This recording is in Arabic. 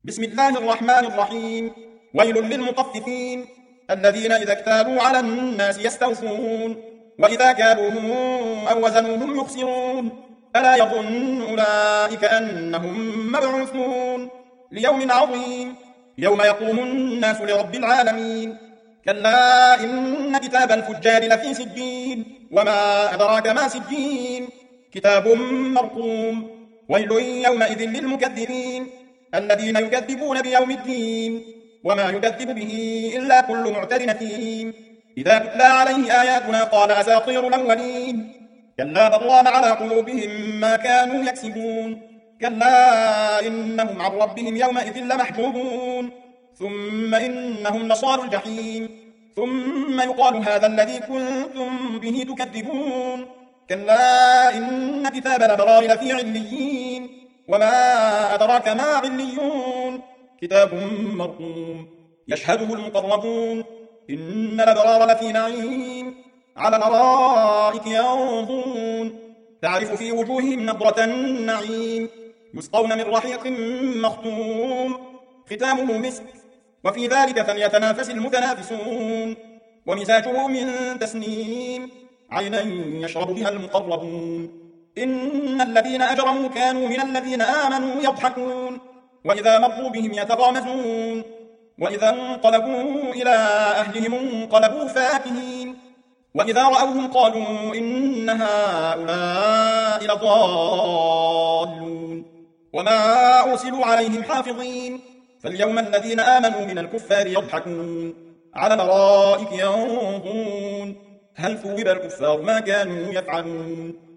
بسم الله الرحمن الرحيم. ويل للمطففين الذين إذا اكتالوا على الناس يستوفون وإذا كالوهم أو وزنوهم يخسرون ألا يظن أولئك أنهم مبعوثون ليوم عظيم يوم يقوم الناس لرب العالمين. كلا إن كتاب الفجار لفي سجين وما أدراك ما سجين كتاب مرقوم. ويل يومئذ للمكذبين الذين يكذبون بيوم الدين وما يكذب به إلا كل معتد أثيم إذا تتلى عليه آياتنا قال أساطير الأولين كلا بل ران على قلوبهم ما كانوا يكسبون كلا إنهم عن ربهم يومئذ لمحجوبون ثم إنهم لصالوا الجحيم ثم يقال هذا الذي كنتم به تكذبون كلا إن كتاب الأبرار لفي عليين وما أدراك ما عليون كتاب مرقوم يشهده المقربون إن الأبرار لفي نعيم على الأرائك ينظرون تعرف في وجوههم نضرة النعيم يسقون من رحيق مختوم ختامه مسك وفي ذلك فليتنافس المتنافسون ومزاجه من تسنيم عينا يشرب بها المقربون إن الذين أجرموا كانوا من الذين آمنوا يضحكون وإذا مروا بهم يتغامزون وإذا انقلبوا إلى أهلهم انقلبوا فاكهين وإذا رأوهم قالوا إن هؤلاء لضالون وما أرسلوا عليهم حافظين فاليوم الذين آمنوا من الكفار يضحكون على الأرائك ينظرون هل ثوب الكفار ما كانوا يفعلون